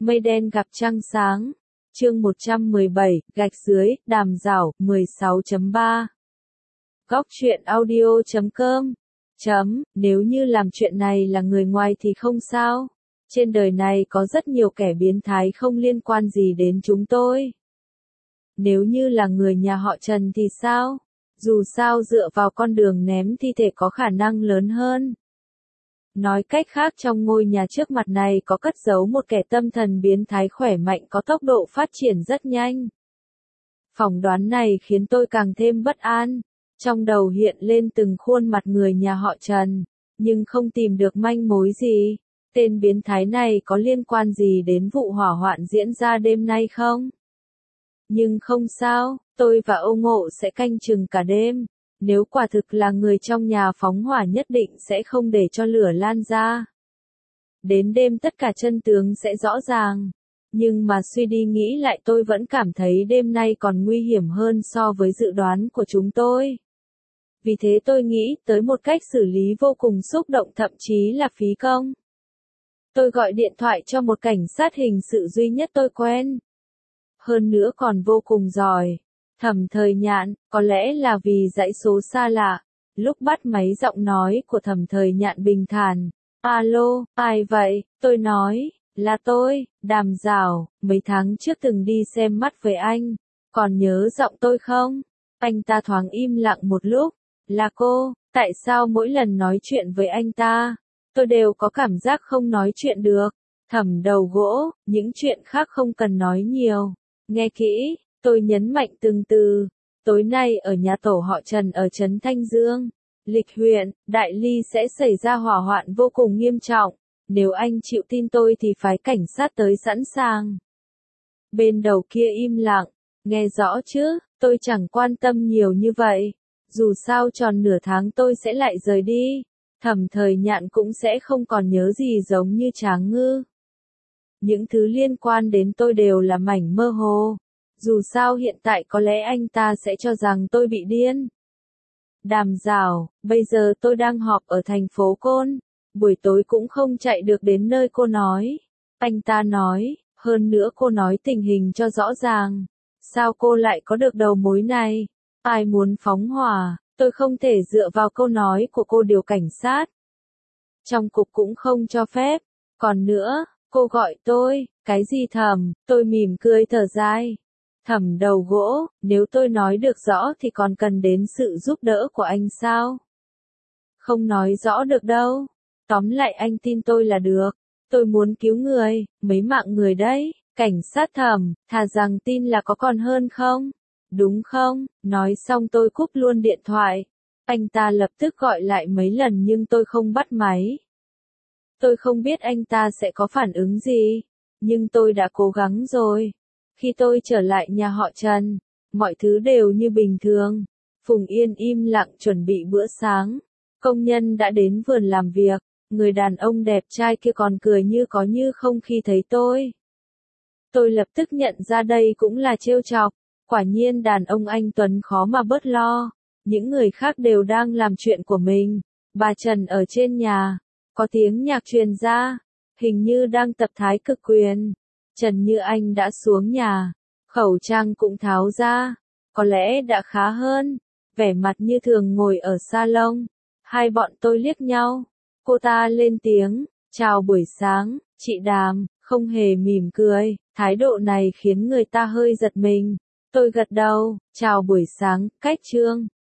Mây đen gặp trăng sáng. Chương 117, gạch dưới, đàm giảo, 16.3. Góc truyện audio.com. Nếu như làm chuyện này là người ngoài thì không sao. Trên đời này có rất nhiều kẻ biến thái không liên quan gì đến chúng tôi. Nếu như là người nhà họ Trần thì sao? Dù sao dựa vào con đường ném thi thể có khả năng lớn hơn. Nói cách khác, trong ngôi nhà trước mặt này có cất giấu một kẻ tâm thần biến thái khỏe mạnh có tốc độ phát triển rất nhanh. Phỏng đoán này khiến tôi càng thêm bất an. Trong đầu hiện lên từng khuôn mặt người nhà họ Trần, nhưng không tìm được manh mối gì. Tên biến thái này có liên quan gì đến vụ hỏa hoạn diễn ra đêm nay không? Nhưng không sao, tôi và Âu Ngộ sẽ canh chừng cả đêm. Nếu quả thực là người trong nhà phóng hỏa nhất định sẽ không để cho lửa lan ra. Đến đêm tất cả chân tướng sẽ rõ ràng. Nhưng mà suy đi nghĩ lại tôi vẫn cảm thấy đêm nay còn nguy hiểm hơn so với dự đoán của chúng tôi. Vì thế tôi nghĩ tới một cách xử lý vô cùng xúc động, thậm chí là phí công. Tôi gọi điện thoại cho một cảnh sát hình sự duy nhất tôi quen. Hơn nữa còn vô cùng giỏi. Thẩm Thời Nhạn, có lẽ là vì dãy số xa lạ. Lúc bắt máy giọng nói của Thẩm Thời Nhạn bình thản. Alo, ai vậy? Tôi nói, là tôi, Đàm Giảo, mấy tháng trước từng đi xem mắt với anh. Còn nhớ giọng tôi không? Anh ta thoáng im lặng một lúc. Là cô, tại sao mỗi lần nói chuyện với anh ta, tôi đều có cảm giác không nói chuyện được? Thẩm Đầu Gỗ, những chuyện khác không cần nói nhiều. Nghe kỹ. Tôi nhấn mạnh từng từ. Tối nay ở nhà tổ họ Trần ở trấn Thanh Dương, Lịch huyện, Đại Ly sẽ xảy ra hỏa hoạn vô cùng nghiêm trọng. Nếu anh chịu tin tôi thì phái cảnh sát tới sẵn sàng. Bên đầu kia im lặng. Nghe rõ chứ, tôi chẳng quan tâm nhiều như vậy. Dù sao tròn nửa tháng tôi sẽ lại rời đi. Thẩm Thời Nhạn cũng sẽ không còn nhớ gì giống như Tráng Ngư. Những thứ liên quan đến tôi đều là mảnh mơ hồ. Dù sao hiện tại có lẽ anh ta sẽ cho rằng tôi bị điên. Đàm Giảo, bây giờ tôi đang họp ở thành phố Côn. Buổi tối cũng không chạy được đến nơi cô nói. Anh ta nói, hơn nữa cô nói tình hình cho rõ ràng. Sao cô lại có được đầu mối này? Ai muốn phóng hỏa, tôi không thể dựa vào câu nói của cô điều cảnh sát. Trong cục cũng không cho phép. Còn nữa, cô gọi tôi, cái gì Thẩm? Tôi mỉm cười thở dài. Thẩm Đầu Gỗ, nếu tôi nói được rõ thì còn cần đến sự giúp đỡ của anh sao? Không nói rõ được đâu. Tóm lại anh tin tôi là được. Tôi muốn cứu người, mấy mạng người đấy. Cảnh sát Thẩm, thà rằng tin là có còn hơn không? Đúng không? Nói xong tôi cúp luôn điện thoại. Anh ta lập tức gọi lại mấy lần nhưng tôi không bắt máy. Tôi không biết anh ta sẽ có phản ứng gì. Nhưng tôi đã cố gắng rồi. Khi tôi trở lại nhà họ Trần, mọi thứ đều như bình thường. Phùng Yên im lặng chuẩn bị bữa sáng. Công nhân đã đến vườn làm việc. Người đàn ông đẹp trai kia còn cười như có như không khi thấy tôi. Tôi lập tức nhận ra đây cũng là trêu chọc. Quả nhiên đàn ông anh Tuấn khó mà bớt lo. Những người khác đều đang làm chuyện của mình. Bà Trần ở trên nhà. Có tiếng nhạc truyền ra. Hình như đang tập thái cực quyền. Trần Như Anh đã xuống nhà. Khẩu trang cũng tháo ra. Có lẽ đã khá hơn. Vẻ mặt như thường ngồi ở salon. Hai bọn tôi liếc nhau. Cô ta lên tiếng. Chào buổi sáng, chị Đàm. Không hề mỉm cười. Thái độ này khiến người ta hơi giật mình. Tôi gật đầu. Chào buổi sáng, Cách Trương.